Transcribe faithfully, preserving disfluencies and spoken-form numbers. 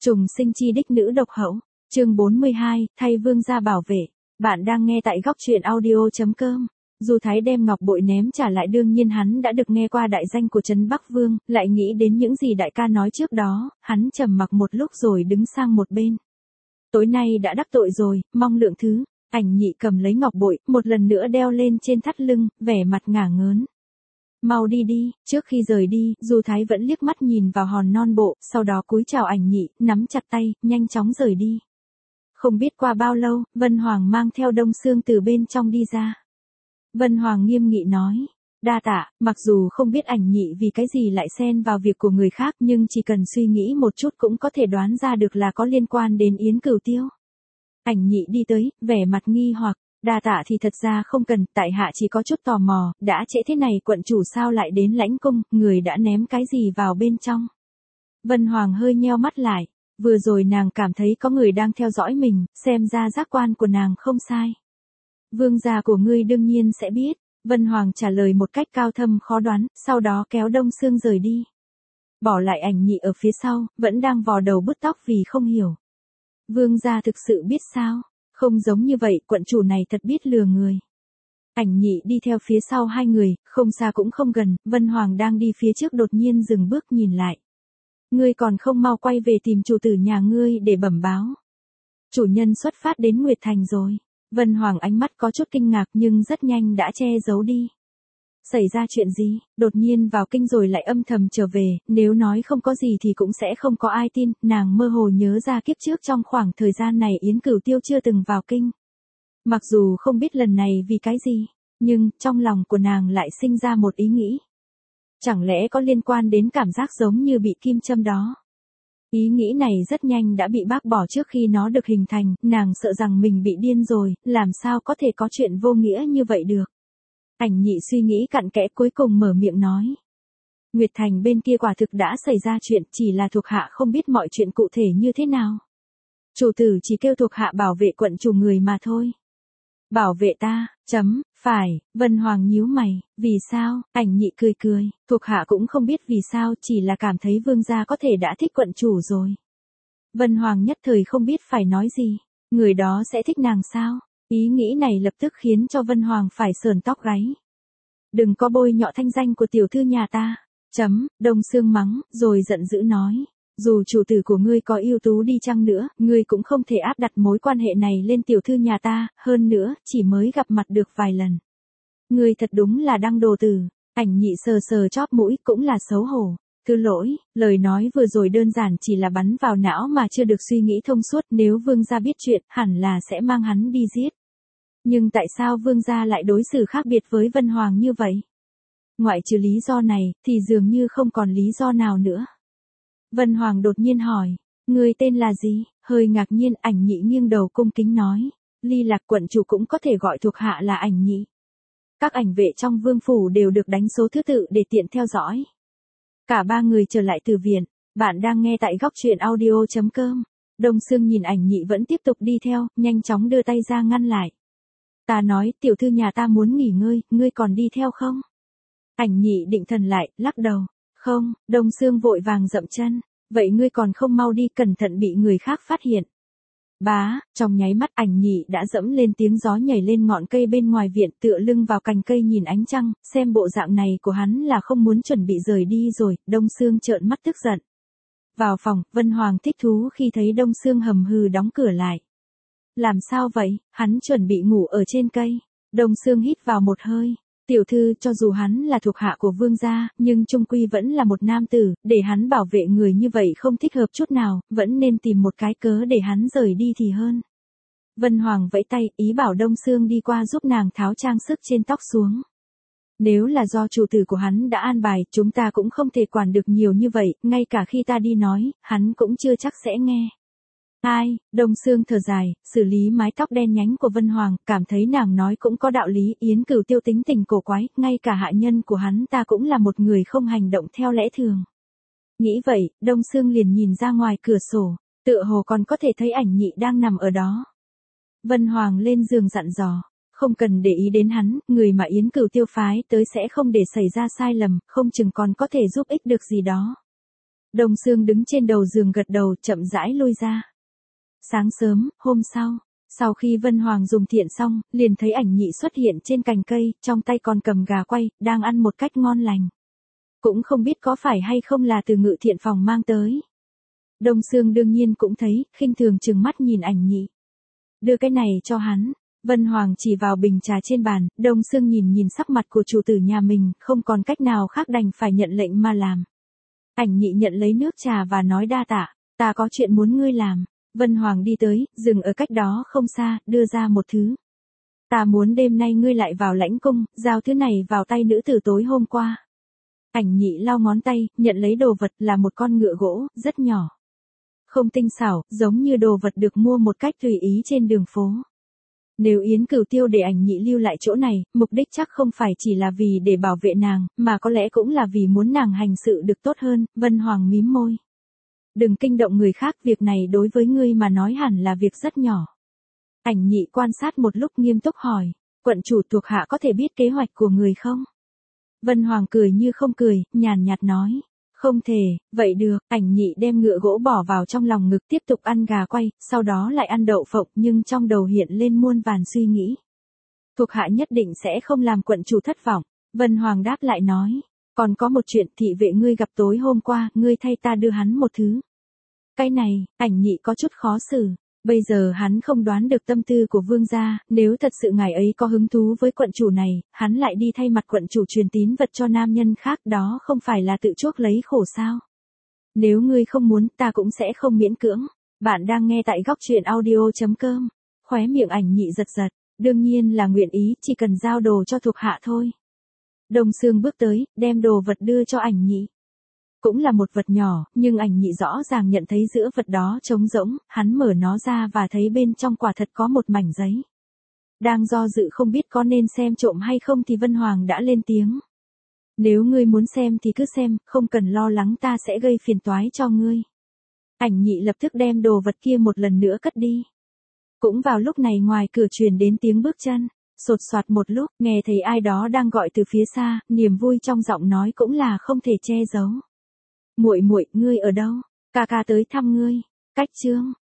Trùng sinh chi đích nữ độc hậu, chương bốn mươi hai, thay vương gia bảo vệ. Bạn đang nghe tại góc truyện audio.com. Du Thái đem ngọc bội ném trả lại, đương nhiên hắn đã được nghe qua đại danh của Trấn Bắc Vương, lại nghĩ đến những gì đại ca nói trước đó, hắn trầm mặc một lúc rồi đứng sang một bên. Tối nay đã đắc tội rồi, mong lượng thứ. Ảnh Nhị cầm lấy ngọc bội, một lần nữa đeo lên trên thắt lưng, vẻ mặt ngả ngớn. Mau đi đi. Trước khi rời đi, Du Thái vẫn liếc mắt nhìn vào hòn non bộ, sau đó cúi chào Ảnh Nhị, nắm chặt tay, nhanh chóng rời đi. Không biết qua bao lâu, Vân Hoàng mang theo Đông Sương từ bên trong đi ra. Vân Hoàng nghiêm nghị nói, đa tạ, mặc dù không biết Ảnh Nhị vì cái gì lại xen vào việc của người khác, nhưng chỉ cần suy nghĩ một chút cũng có thể đoán ra được là có liên quan đến Yến Cửu Tiêu. Ảnh Nhị đi tới, vẻ mặt nghi hoặc, đa tạ thì thật ra không cần, tại hạ chỉ có chút tò mò, đã trễ thế này quận chủ sao lại đến lãnh cung, người đã ném cái gì vào bên trong. Vân Hoàng hơi nheo mắt lại, vừa rồi nàng cảm thấy có người đang theo dõi mình, xem ra giác quan của nàng không sai. Vương gia của ngươi đương nhiên sẽ biết, Vân Hoàng trả lời một cách cao thâm khó đoán, sau đó kéo Đông Sương rời đi. Bỏ lại Ảnh Nhị ở phía sau, vẫn đang vò đầu bứt tóc vì không hiểu. Vương gia thực sự biết sao? Không giống như vậy, quận chủ này thật biết lừa người. Ảnh Nhị đi theo phía sau hai người, không xa cũng không gần, Vân Hoàng đang đi phía trước đột nhiên dừng bước nhìn lại. Ngươi còn không mau quay về tìm chủ tử nhà ngươi để bẩm báo. Chủ nhân xuất phát đến Nguyệt Thành rồi. Vân Hoàng ánh mắt có chút kinh ngạc nhưng rất nhanh đã che giấu đi. Xảy ra chuyện gì, đột nhiên vào kinh rồi lại âm thầm trở về, nếu nói không có gì thì cũng sẽ không có ai tin, nàng mơ hồ nhớ ra kiếp trước trong khoảng thời gian này Yến Cửu Tiêu chưa từng vào kinh. Mặc dù không biết lần này vì cái gì, nhưng trong lòng của nàng lại sinh ra một ý nghĩ. Chẳng lẽ có liên quan đến cảm giác giống như bị kim châm đó? Ý nghĩ này rất nhanh đã bị bác bỏ trước khi nó được hình thành, nàng sợ rằng mình bị điên rồi, làm sao có thể có chuyện vô nghĩa như vậy được. Ảnh Nhị suy nghĩ cặn kẽ cuối cùng mở miệng nói. Nguyệt Thành bên kia quả thực đã xảy ra chuyện, chỉ là thuộc hạ không biết mọi chuyện cụ thể như thế nào. Chủ tử chỉ kêu thuộc hạ bảo vệ quận chủ người mà thôi. Bảo vệ ta, chấm, phải, Vân Hoàng nhíu mày, vì sao, Ảnh Nhị cười cười, thuộc hạ cũng không biết vì sao, chỉ là cảm thấy vương gia có thể đã thích quận chủ rồi. Vân Hoàng nhất thời không biết phải nói gì, người đó sẽ thích nàng sao? Ý nghĩ này lập tức khiến cho Vân Hoàng phải sờn tóc gáy. Đừng có bôi nhọ thanh danh của tiểu thư nhà ta. Chấm, Đông Sương mắng, rồi giận dữ nói. Dù chủ tử của ngươi có ưu tú đi chăng nữa, ngươi cũng không thể áp đặt mối quan hệ này lên tiểu thư nhà ta, hơn nữa, chỉ mới gặp mặt được vài lần. Ngươi thật đúng là đăng đồ tử. Ảnh Nhị sờ sờ chóp mũi cũng là xấu hổ. Thứ lỗi, lời nói vừa rồi đơn giản chỉ là bắn vào não mà chưa được suy nghĩ thông suốt, nếu vương gia biết chuyện, hẳn là sẽ mang hắn đi giết. Nhưng tại sao vương gia lại đối xử khác biệt với Vân Hoàng như vậy? Ngoại trừ lý do này, thì dường như không còn lý do nào nữa. Vân Hoàng đột nhiên hỏi, người tên là gì? Hơi ngạc nhiên, Ảnh Nhị nghiêng đầu cung kính nói, Ly Lạc quận chủ cũng có thể gọi thuộc hạ là Ảnh Nhị. Các ảnh vệ trong vương phủ đều được đánh số thứ tự để tiện theo dõi. Cả ba người trở lại từ viện, bạn đang nghe tại góc truyện audio.com. Đông Sương nhìn Ảnh Nhị vẫn tiếp tục đi theo, nhanh chóng đưa tay ra ngăn lại. Ta nói, tiểu thư nhà ta muốn nghỉ ngơi, ngươi còn đi theo không? Ảnh Nhị định thần lại, lắc đầu. Không, Đông Sương vội vàng dậm chân. Vậy ngươi còn không mau đi, cẩn thận bị người khác phát hiện. Bá, trong nháy mắt Ảnh Nhị đã dẫm lên tiếng gió nhảy lên ngọn cây bên ngoài viện, tựa lưng vào cành cây nhìn ánh trăng, xem bộ dạng này của hắn là không muốn chuẩn bị rời đi rồi. Đông Sương trợn mắt tức giận. Vào phòng, Vân Hoàng thích thú khi thấy Đông Sương hầm hừ đóng cửa lại. Làm sao vậy, hắn chuẩn bị ngủ ở trên cây. Đông Sương hít vào một hơi. Tiểu thư, cho dù hắn là thuộc hạ của vương gia, nhưng trung quy vẫn là một nam tử, để hắn bảo vệ người như vậy không thích hợp chút nào, vẫn nên tìm một cái cớ để hắn rời đi thì hơn. Vân Hoàng vẫy tay, ý bảo Đông Sương đi qua giúp nàng tháo trang sức trên tóc xuống. Nếu là do chủ tử của hắn đã an bài, chúng ta cũng không thể quản được nhiều như vậy, ngay cả khi ta đi nói, hắn cũng chưa chắc sẽ nghe. Ai, Đông Sương thở dài, xử lý mái tóc đen nhánh của Vân Hoàng, cảm thấy nàng nói cũng có đạo lý, Yến Cửu Tiêu tính tình cổ quái, ngay cả hạ nhân của hắn ta cũng là một người không hành động theo lẽ thường. Nghĩ vậy, Đông Sương liền nhìn ra ngoài cửa sổ, tựa hồ còn có thể thấy Ảnh Nhị đang nằm ở đó. Vân Hoàng lên giường dặn dò, không cần để ý đến hắn, người mà Yến Cửu Tiêu phái tới sẽ không để xảy ra sai lầm, không chừng còn có thể giúp ích được gì đó. Đông Sương đứng trên đầu giường gật đầu chậm rãi lui ra. Sáng sớm, hôm sau, sau khi Vân Hoàng dùng thiện xong, liền thấy ảnh nhị xuất hiện trên cành cây, trong tay còn cầm gà quay, đang ăn một cách ngon lành. Cũng không biết có phải hay không là từ Ngự Thiện phòng mang tới. Đông Sương đương nhiên cũng thấy, khinh thường trừng mắt nhìn ảnh nhị. Đưa cái này cho hắn. Vân Hoàng chỉ vào bình trà trên bàn, Đông Sương nhìn nhìn sắc mặt của chủ tử nhà mình, không còn cách nào khác đành phải nhận lệnh mà làm. Ảnh nhị nhận lấy nước trà và nói đa tạ, ta có chuyện muốn ngươi làm. Vân Hoàng đi tới, dừng ở cách đó không xa, đưa ra một thứ. Ta muốn đêm nay ngươi lại vào lãnh cung, giao thứ này vào tay nữ tử tối hôm qua. Ảnh nhị lau ngón tay, nhận lấy đồ vật là một con ngựa gỗ, rất nhỏ. Không tinh xảo, giống như đồ vật được mua một cách tùy ý trên đường phố. Nếu Yến Cửu Tiêu để ảnh nhị lưu lại chỗ này, mục đích chắc không phải chỉ là vì để bảo vệ nàng, mà có lẽ cũng là vì muốn nàng hành sự được tốt hơn. Vân Hoàng mím môi. Đừng kinh động người khác, việc này đối với ngươi mà nói hẳn là việc rất nhỏ. Ảnh nhị quan sát một lúc nghiêm túc hỏi, quận chủ thuộc hạ có thể biết kế hoạch của người không? Vân Hoàng cười như không cười, nhàn nhạt nói, không thể, vậy được. Ảnh nhị đem ngựa gỗ bỏ vào trong lòng ngực tiếp tục ăn gà quay, sau đó lại ăn đậu phộng, nhưng trong đầu hiện lên muôn vàn suy nghĩ. Thuộc hạ nhất định sẽ không làm quận chủ thất vọng. Vân Hoàng đáp lại nói, còn có một chuyện, thị vệ ngươi gặp tối hôm qua, ngươi thay ta đưa hắn một thứ. Cái này, ảnh nhị có chút khó xử. Bây giờ hắn không đoán được tâm tư của vương gia, nếu thật sự ngài ấy có hứng thú với quận chủ này, hắn lại đi thay mặt quận chủ truyền tín vật cho nam nhân khác, đó không phải là tự chuốc lấy khổ sao? Nếu ngươi không muốn, ta cũng sẽ không miễn cưỡng. Bạn đang nghe tại góc truyện audio chấm com. Khóe miệng ảnh nhị giật giật, đương nhiên là nguyện ý, chỉ cần giao đồ cho thuộc hạ thôi. Đông Sương bước tới, đem đồ vật đưa cho ảnh nhị. Cũng là một vật nhỏ, nhưng ảnh nhị rõ ràng nhận thấy giữa vật đó trống rỗng, hắn mở nó ra và thấy bên trong quả thật có một mảnh giấy. Đang do dự không biết có nên xem trộm hay không thì Vân Hoàng đã lên tiếng. Nếu ngươi muốn xem thì cứ xem, không cần lo lắng, ta sẽ gây phiền toái cho ngươi. Ảnh nhị lập tức đem đồ vật kia một lần nữa cất đi. Cũng vào lúc này ngoài cửa truyền đến tiếng bước chân, sột soạt một lúc, nghe thấy ai đó đang gọi từ phía xa, niềm vui trong giọng nói cũng là không thể che giấu. Muội muội, ngươi ở đâu? Ca ca tới thăm ngươi. Cách chương